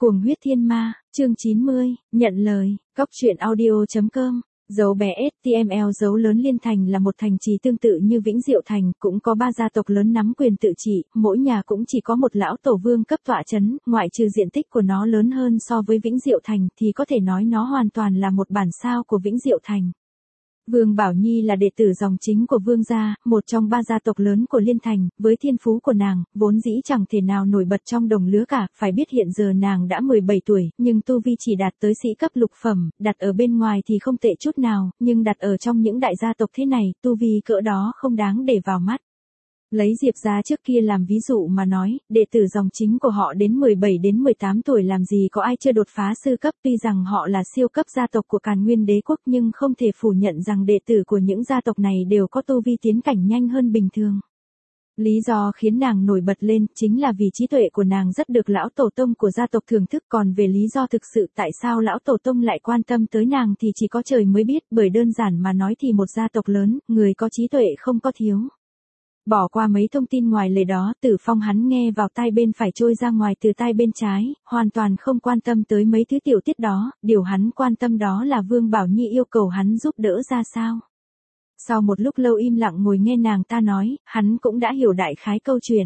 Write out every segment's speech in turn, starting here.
Cuồng huyết thiên ma, chương 90, nhận lời, cóc truyện audio.com. Dấu bé STML dấu lớn Liên Thành là một thành trì tương tự như Vĩnh Diệu Thành, cũng có 3 gia tộc lớn nắm quyền tự trị, mỗi nhà cũng chỉ có một lão tổ vương cấp tọa chấn, ngoại trừ diện tích của nó lớn hơn so với Vĩnh Diệu Thành thì có thể nói nó hoàn toàn là một bản sao của Vĩnh Diệu Thành. Vương Bảo Nhi là đệ tử dòng chính của Vương gia, một trong 3 gia tộc lớn của Liên Thành, với thiên phú của nàng, vốn dĩ chẳng thể nào nổi bật trong đồng lứa cả, phải biết hiện giờ nàng đã 17 tuổi, nhưng tu vi chỉ đạt tới sĩ cấp lục phẩm, đặt ở bên ngoài thì không tệ chút nào, nhưng đặt ở trong những đại gia tộc thế này, tu vi cỡ đó không đáng để vào mắt. Lấy Diệp gia trước kia làm ví dụ mà nói, đệ tử dòng chính của họ đến 17 đến 18 tuổi làm gì có ai chưa đột phá sư cấp, tuy rằng họ là siêu cấp gia tộc của Càn Nguyên Đế quốc nhưng không thể phủ nhận rằng đệ tử của những gia tộc này đều có tu vi tiến cảnh nhanh hơn bình thường. Lý do khiến nàng nổi bật lên chính là vì trí tuệ của nàng rất được lão tổ tông của gia tộc thưởng thức, còn về lý do thực sự tại sao lão tổ tông lại quan tâm tới nàng thì chỉ có trời mới biết, bởi đơn giản mà nói thì một gia tộc lớn, người có trí tuệ không có thiếu. Bỏ qua mấy thông tin ngoài lời đó, Tử Phong hắn nghe vào tai bên phải trôi ra ngoài từ tai bên trái, hoàn toàn không quan tâm tới mấy thứ tiểu tiết đó, điều hắn quan tâm đó là Vương Bảo Nhi yêu cầu hắn giúp đỡ ra sao. Sau một lúc lâu im lặng ngồi nghe nàng ta nói, hắn cũng đã hiểu đại khái câu chuyện.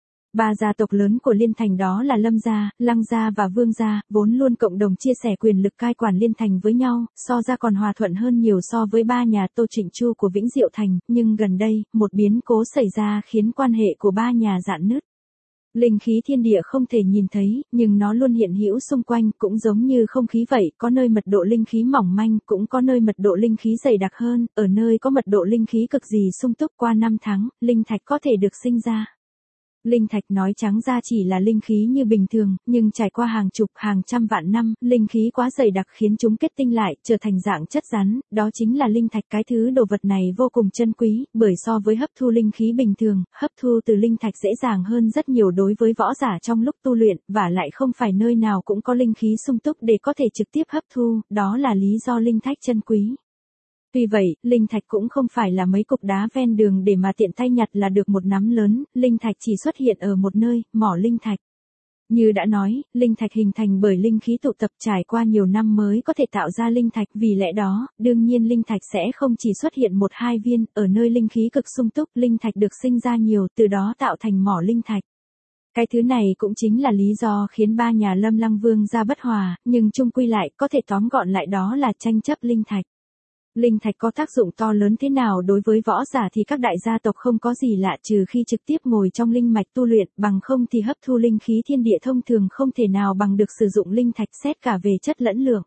3 gia tộc lớn của Liên Thành đó là Lâm gia, Lăng gia và Vương gia, vốn luôn cộng đồng chia sẻ quyền lực cai quản Liên Thành với nhau, so ra còn hòa thuận hơn nhiều so với 3 nhà Tô Trịnh Chu của Vĩnh Diệu Thành, nhưng gần đây, một biến cố xảy ra khiến quan hệ của 3 nhà rạn nứt. Linh khí thiên địa không thể nhìn thấy, nhưng nó luôn hiện hữu xung quanh, cũng giống như không khí vậy, có nơi mật độ linh khí mỏng manh, cũng có nơi mật độ linh khí dày đặc hơn, ở nơi có mật độ linh khí cực kỳ sung túc qua 5 tháng, linh thạch có thể được sinh ra. Linh thạch nói trắng ra chỉ là linh khí như bình thường, nhưng trải qua hàng chục, hàng trăm vạn năm, linh khí quá dày đặc khiến chúng kết tinh lại, trở thành dạng chất rắn, đó chính là linh thạch. Cái thứ đồ vật này vô cùng chân quý, bởi so với hấp thu linh khí bình thường, hấp thu từ linh thạch dễ dàng hơn rất nhiều đối với võ giả trong lúc tu luyện, và lại không phải nơi nào cũng có linh khí sung túc để có thể trực tiếp hấp thu, đó là lý do linh thạch chân quý. Tuy vậy, linh thạch cũng không phải là mấy cục đá ven đường để mà tiện tay nhặt là được một nắm lớn, linh thạch chỉ xuất hiện ở một nơi, mỏ linh thạch. Như đã nói, linh thạch hình thành bởi linh khí tụ tập trải qua nhiều năm mới có thể tạo ra linh thạch, vì lẽ đó, đương nhiên linh thạch sẽ không chỉ xuất hiện 1-2 viên, ở nơi linh khí cực sung túc, linh thạch được sinh ra nhiều, từ đó tạo thành mỏ linh thạch. Cái thứ này cũng chính là lý do khiến 3 nhà Lâm Lăng Vương gia bất hòa, nhưng chung quy lại, có thể tóm gọn lại đó là tranh chấp linh thạch. Linh thạch có tác dụng to lớn thế nào đối với võ giả thì các đại gia tộc không có gì lạ, trừ khi trực tiếp ngồi trong linh mạch tu luyện, bằng không thì hấp thu linh khí thiên địa thông thường không thể nào bằng được sử dụng linh thạch xét cả về chất lẫn lượng.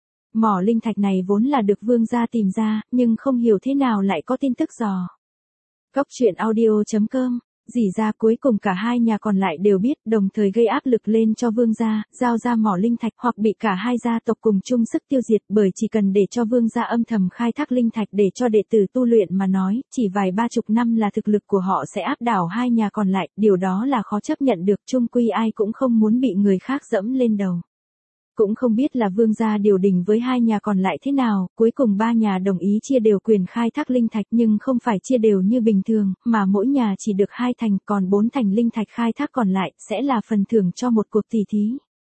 Mỏ linh thạch này vốn là được Vương gia tìm ra, nhưng không hiểu thế nào lại có tin tức dò. Cóc truyện audio.com. Dì ra cuối cùng cả 2 nhà còn lại đều biết, đồng thời gây áp lực lên cho Vương gia, giao ra mỏ linh thạch hoặc bị cả 2 gia tộc cùng chung sức tiêu diệt, bởi chỉ cần để cho Vương gia âm thầm khai thác linh thạch để cho đệ tử tu luyện mà nói, chỉ vài 30 năm là thực lực của họ sẽ áp đảo 2 nhà còn lại, điều đó là khó chấp nhận được, chung quy ai cũng không muốn bị người khác dẫm lên đầu. Cũng không biết là Vương gia điều đình với 2 nhà còn lại thế nào, cuối cùng 3 nhà đồng ý chia đều quyền khai thác linh thạch, nhưng không phải chia đều như bình thường, mà mỗi nhà chỉ được 2 thành, còn 4 thành linh thạch khai thác còn lại, sẽ là phần thưởng cho một cuộc tỷ thí.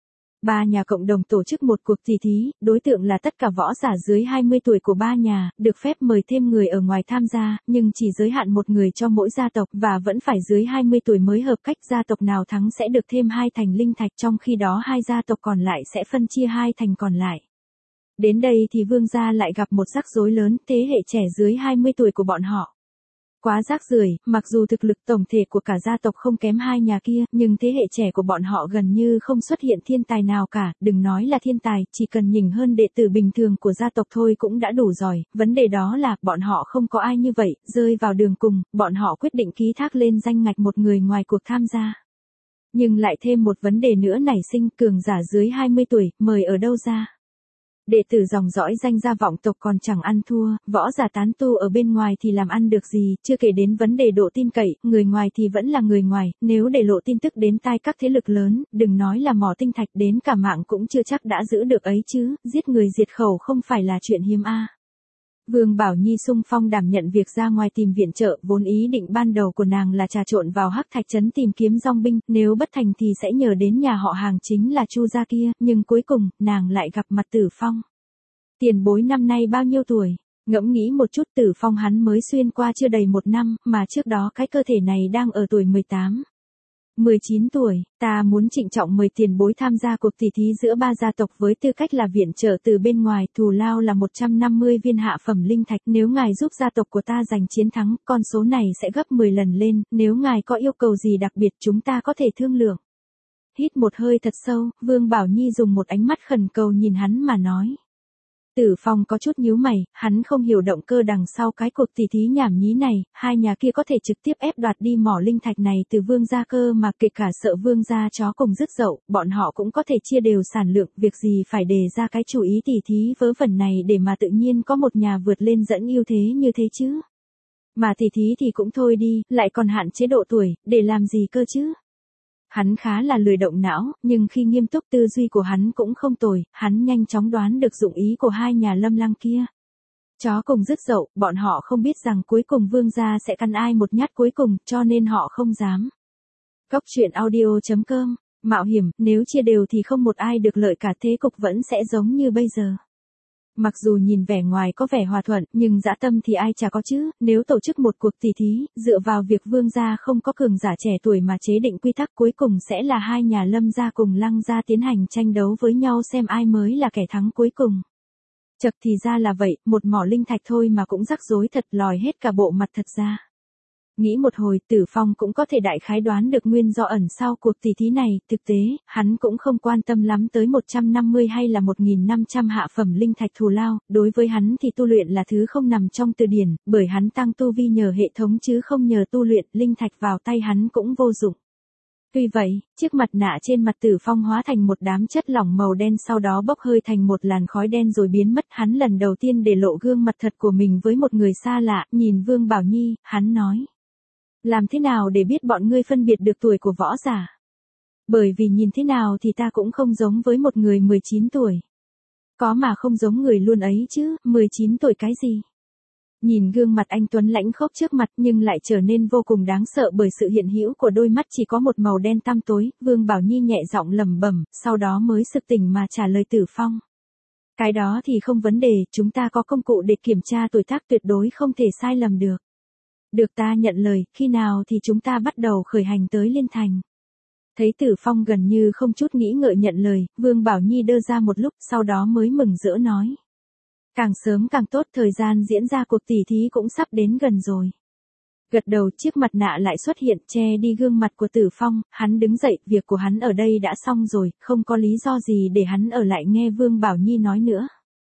3 nhà cộng đồng tổ chức một cuộc tỷ thí, đối tượng là tất cả võ giả dưới 20 tuổi của 3 nhà, được phép mời thêm người ở ngoài tham gia, nhưng chỉ giới hạn một người cho mỗi gia tộc, và vẫn phải dưới 20 tuổi mới hợp cách, gia tộc nào thắng sẽ được thêm 2 thành linh thạch, trong khi đó 2 gia tộc còn lại sẽ phân chia 2 thành còn lại. Đến đây thì Vương gia lại gặp một rắc rối lớn, thế hệ trẻ dưới 20 tuổi của bọn họ. Quá rác rưởi, mặc dù thực lực tổng thể của cả gia tộc không kém 2 nhà kia, nhưng thế hệ trẻ của bọn họ gần như không xuất hiện thiên tài nào cả, đừng nói là thiên tài, chỉ cần nhỉnh hơn đệ tử bình thường của gia tộc thôi cũng đã đủ giỏi, vấn đề đó là, bọn họ không có ai như vậy, rơi vào đường cùng, bọn họ quyết định ký thác lên danh ngạch một người ngoài cuộc tham gia. Nhưng lại thêm một vấn đề nữa nảy sinh, cường giả dưới 20 tuổi, mời ở đâu ra? Đệ tử dòng dõi danh gia vọng tộc còn chẳng ăn thua, võ giả tán tu ở bên ngoài thì làm ăn được gì, chưa kể đến vấn đề độ tin cậy, người ngoài thì vẫn là người ngoài, nếu để lộ tin tức đến tai các thế lực lớn, đừng nói là mỏ tinh thạch, đến cả mạng cũng chưa chắc đã giữ được ấy chứ, giết người diệt khẩu không phải là chuyện hiếm a. Vương Bảo Nhi xung phong đảm nhận việc ra ngoài tìm viện trợ, vốn ý định ban đầu của nàng là trà trộn vào Hắc Thạch trấn tìm kiếm dòng binh, nếu bất thành thì sẽ nhờ đến nhà họ Hàng chính là Chu gia kia, nhưng cuối cùng, nàng lại gặp mặt Tử Phong. Tiền bối năm nay bao nhiêu tuổi? Ngẫm nghĩ một chút, Tử Phong hắn mới xuyên qua chưa đầy 1 năm, mà trước đó cái cơ thể này đang ở tuổi 18. 19 tuổi, ta muốn trịnh trọng mời tiền bối tham gia cuộc tỷ thí giữa 3 gia tộc với tư cách là viện trợ từ bên ngoài, thù lao là 150 viên hạ phẩm linh thạch, nếu ngài giúp gia tộc của ta giành chiến thắng, con số này sẽ gấp 10 lần lên, nếu ngài có yêu cầu gì đặc biệt chúng ta có thể thương lượng. Hít một hơi thật sâu, Vương Bảo Nhi dùng một ánh mắt khẩn cầu nhìn hắn mà nói. Tử Phong có chút nhíu mày, hắn không hiểu động cơ đằng sau cái cuộc tỷ thí nhảm nhí này, hai nhà kia có thể trực tiếp ép đoạt đi mỏ linh thạch này từ Vương gia cơ mà kể cả sợ Vương gia chó cùng rứt dậu, bọn họ cũng có thể chia đều sản lượng, việc gì phải đề ra cái chủ ý tỷ thí vớ vẩn này để mà tự nhiên có một nhà vượt lên dẫn ưu thế như thế chứ. Mà tỷ thí thì cũng thôi đi, lại còn hạn chế độ tuổi, để làm gì cơ chứ? Hắn khá là lười động não, nhưng khi nghiêm túc tư duy của hắn cũng không tồi, hắn nhanh chóng đoán được dụng ý của hai nhà Lâm Lăng kia. Chó cùng rứt dậu, bọn họ không biết rằng cuối cùng Vương gia sẽ căn ai một nhát cuối cùng, cho nên họ không dám. Cốc truyện audio.com, mạo hiểm, nếu chia đều thì không một ai được lợi cả, thế cục vẫn sẽ giống như bây giờ. Mặc dù nhìn vẻ ngoài có vẻ hòa thuận, nhưng dã tâm thì ai chả có chứ, nếu tổ chức một cuộc tỷ thí, dựa vào việc Vương gia không có cường giả trẻ tuổi mà chế định quy tắc, cuối cùng sẽ là hai nhà Lâm gia cùng Lăng gia tiến hành tranh đấu với nhau xem ai mới là kẻ thắng cuối cùng. Chật thì ra là vậy, một mỏ linh thạch thôi mà cũng rắc rối thật, lòi hết cả bộ mặt thật ra. Nghĩ một hồi, Tử Phong cũng có thể đại khái đoán được nguyên do ẩn sau cuộc tỷ thí này, thực tế, hắn cũng không quan tâm lắm tới 150 hay là 1.500 hạ phẩm linh thạch thù lao, đối với hắn thì tu luyện là thứ không nằm trong từ điển, bởi hắn tăng tu vi nhờ hệ thống chứ không nhờ tu luyện, linh thạch vào tay hắn cũng vô dụng. Tuy vậy, chiếc mặt nạ trên mặt Tử Phong hóa thành một đám chất lỏng màu đen sau đó bốc hơi thành một làn khói đen rồi biến mất, hắn lần đầu tiên để lộ gương mặt thật của mình với một người xa lạ, nhìn Vương Bảo Nhi, hắn nói. Làm thế nào để biết bọn ngươi phân biệt được tuổi của võ giả? Bởi vì nhìn thế nào thì ta cũng không giống với một người 19 tuổi. Có mà không giống người luôn ấy chứ, 19 tuổi cái gì? Nhìn gương mặt anh tuấn lãnh khốc trước mặt nhưng lại trở nên vô cùng đáng sợ bởi sự hiện hữu của đôi mắt chỉ có một màu đen tăm tối, Vương Bảo Nhi nhẹ giọng lẩm bẩm, sau đó mới sực tỉnh mà trả lời Tử Phong. Cái đó thì không vấn đề, chúng ta có công cụ để kiểm tra tuổi tác tuyệt đối không thể sai lầm được. Được, ta nhận lời, khi nào thì chúng ta bắt đầu khởi hành tới Liên Thành. Thấy Tử Phong gần như không chút nghĩ ngợi nhận lời, Vương Bảo Nhi đơ ra một lúc sau đó mới mừng rỡ nói. Càng sớm càng tốt, thời gian diễn ra cuộc tỷ thí cũng sắp đến gần rồi. Gật đầu, chiếc mặt nạ lại xuất hiện che đi gương mặt của Tử Phong, hắn đứng dậy, việc của hắn ở đây đã xong rồi, không có lý do gì để hắn ở lại nghe Vương Bảo Nhi nói nữa.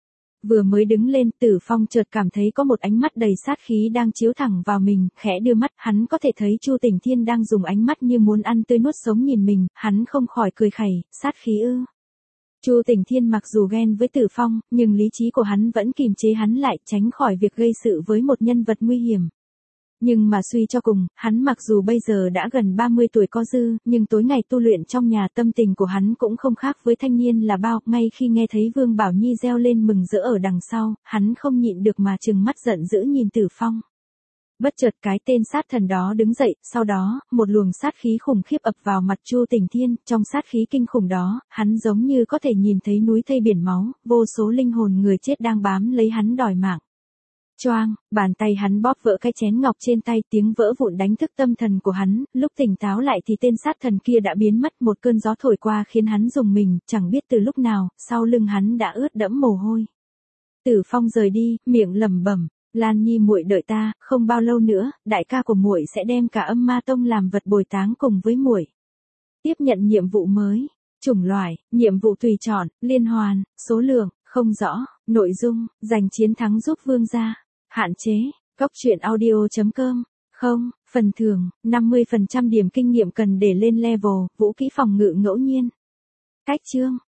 Vừa mới đứng lên, Tử Phong chợt cảm thấy có một ánh mắt đầy sát khí đang chiếu thẳng vào mình, khẽ đưa mắt, hắn có thể thấy Chu Tỉnh Thiên đang dùng ánh mắt như muốn ăn tươi nuốt sống nhìn mình, hắn không khỏi cười khẩy, sát khí ư. Chu Tỉnh Thiên mặc dù ghen với Tử Phong, nhưng lý trí của hắn vẫn kìm chế hắn lại, tránh khỏi việc gây sự với một nhân vật nguy hiểm. Nhưng mà suy cho cùng, hắn mặc dù bây giờ đã gần 30 tuổi có dư, nhưng tối ngày tu luyện trong nhà tâm tình của hắn cũng không khác với thanh niên là bao, ngay khi nghe thấy Vương Bảo Nhi reo lên mừng rỡ ở đằng sau, hắn không nhịn được mà trừng mắt giận dữ nhìn Tử Phong. Bất chợt cái tên sát thần đó đứng dậy, sau đó, một luồng sát khí khủng khiếp ập vào mặt Chu Tỉnh Thiên, trong sát khí kinh khủng đó, hắn giống như có thể nhìn thấy núi thây biển máu, vô số linh hồn người chết đang bám lấy hắn đòi mạng. Choang, bàn tay hắn bóp vỡ cái chén ngọc trên tay, tiếng vỡ vụn đánh thức tâm thần của hắn, lúc tỉnh táo lại thì tên sát thần kia đã biến mất, một cơn gió thổi qua khiến hắn rùng mình, chẳng biết từ lúc nào, sau lưng hắn đã ướt đẫm mồ hôi. Tử Phong rời đi, miệng lẩm bẩm, Lan Nhi muội đợi ta, không bao lâu nữa, đại ca của muội sẽ đem cả Âm Ma Tông làm vật bồi táng cùng với muội. Tiếp nhận nhiệm vụ mới, chủng loại, nhiệm vụ tùy chọn, liên hoàn, số lượng, không rõ, nội dung, giành chiến thắng giúp Vương gia. Hạn chế, Cốc truyện audio.com, không, phần thưởng, 50% điểm kinh nghiệm cần để lên level, vũ kỹ phòng ngự ngẫu nhiên. Cách chương.